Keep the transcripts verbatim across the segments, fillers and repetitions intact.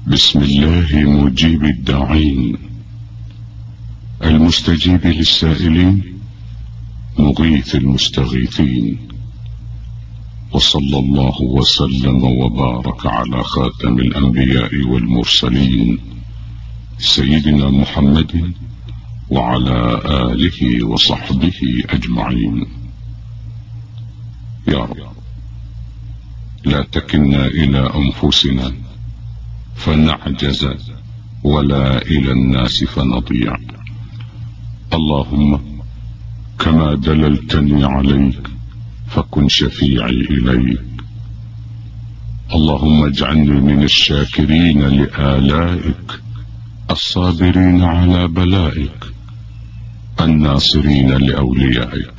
بسم الله مجيب الداعين، المستجيب للسائلين، مغيث المستغيثين. وصلى الله وسلم وبارك على خاتم الأنبياء والمرسلين سيدنا محمد وعلى آله وصحبه أجمعين. يا رب لا تكلنا إلى أنفسنا فنعجز ولا إلى الناس فنضيع. اللهم كما دللتني عليك فكن شفيعي إليك. اللهم اجعلني من الشاكرين لآلائك، الصابرين على بلائك، الناصرين لأوليائك.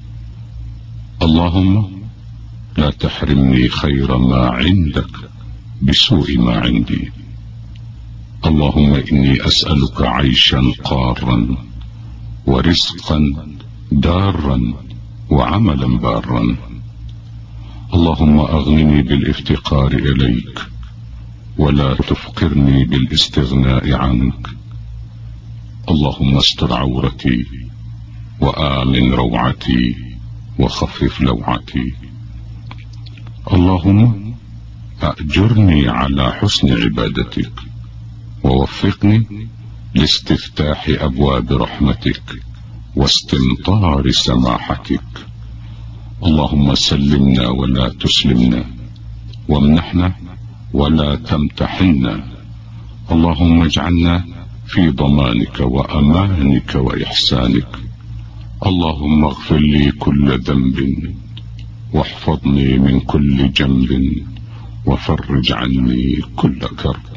اللهم لا تحرمني خير ما عندك بسوء ما عندي. اللهم إني أسألك عيشا قارا ورزقا دارا وعملا بارا. اللهم أغنني بالافتقار إليك ولا تفقرني بالاستغناء عنك. اللهم استر عورتي وآمن روعتي وخفف لوعتي. اللهم أأجرني على حسن عبادتك ووفقني لاستفتاح أبواب رحمتك واستمطار سماحتك. اللهم سلمنا ولا تسلمنا، وامنحنا ولا تمتحنا. اللهم اجعلنا في ضمانك وأمانك وإحسانك. اللهم اغفر لي كل ذنب واحفظني من كل جنب وفرج عني كل كرب.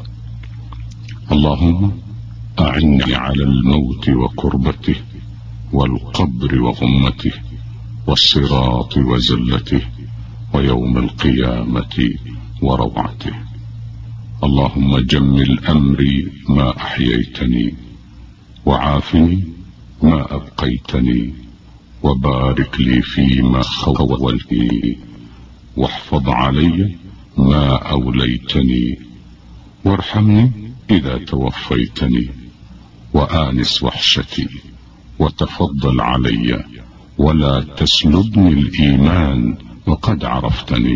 اللهم أعني على الموت وكربته والقبر وغمته والصراط وزلته ويوم القيامة وروعته. اللهم جمل أمري ما أحييتني، وعافني ما أبقيتني، وبارك لي فيما خولتني، واحفظ علي ما أوليتني، وارحمني إذا توفيتني، وآنس وحشتي، وتفضل علي ولا تسلبني الإيمان وقد عرفتني.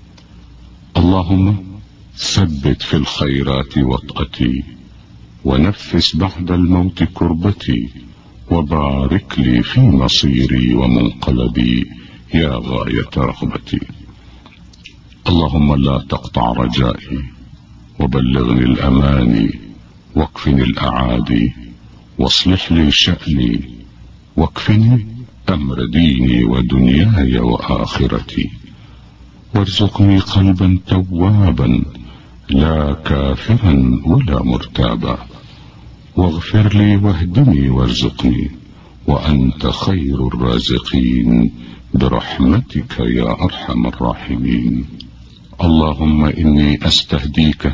اللهم ثبت في الخيرات وطأتي، ونفس بعد الموت كربتي، وبارك لي في مصيري ومنقلبي يا غاية رغبتي. اللهم لا تقطع رجائي، وبلغني الأماني، واكفني الأعادي، واصلح لي شأني، واكفني أمر ديني ودنياي وآخرتي. وارزقني قلبا توابا لا كافرا ولا مرتابا، واغفر لي واهدني وارزقني، وأنت خير الرازقين برحمتك يا أرحم الراحمين. اللهم إني أستهديك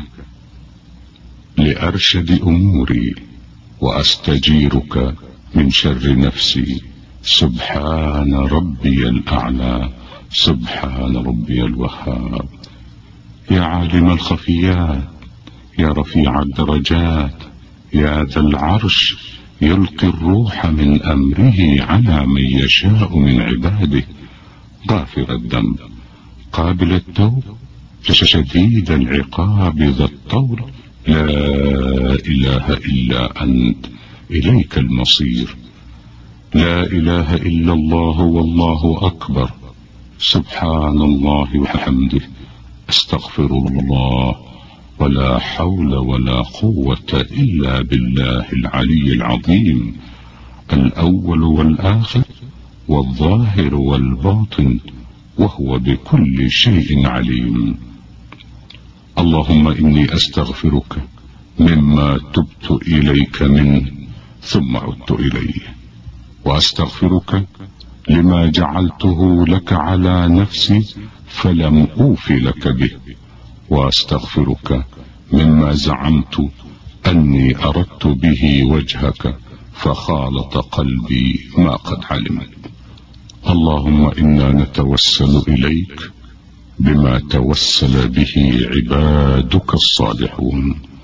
لأرشد أموري، وأستجيرك من شر نفسي. سبحان ربي الأعلى، سبحان ربي الوهاب. يا عالم الخفيات، يا رفيع الدرجات، يا ذا العرش يلقي الروح من أمره على من يشاء من عباده، غافر الذنب قابل التوب شديد العقاب ذا الطول. لا إله إلا أنت، إليك المصير. لا إله إلا الله والله أكبر. سبحان الله وحمده، استغفر الله، ولا حول ولا قوة إلا بالله العلي العظيم، الأول والآخر والظاهر والباطن، وهو بكل شيء عليم. اللهم إني أستغفرك مما تبت إليك منه ثم عدت إليه، وأستغفرك لما جعلته لك على نفسي فلم أوف لك به، وأستغفرك مما زعمت أني أردت به وجهك فخالط قلبي ما قد علمت. اللهم إنا نتوسل إليك بما توسل به عبادك الصالحون،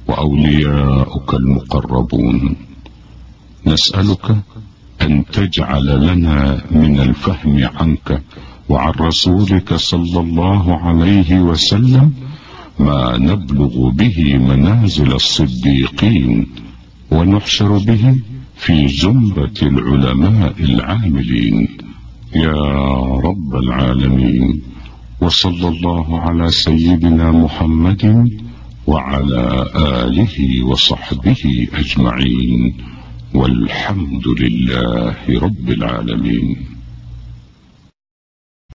وأولياؤك المقربون. نسألك أن تجعل لنا من الفهم عنك وعن رسولك صلى الله عليه وسلم ما نبلغ به منازل الصديقين، ونحشر به في زمرة العلماء العاملين يا رب العالمين. وصلى الله على سيدنا محمد وعلى آله وصحبه أجمعين، والحمد لله رب العالمين.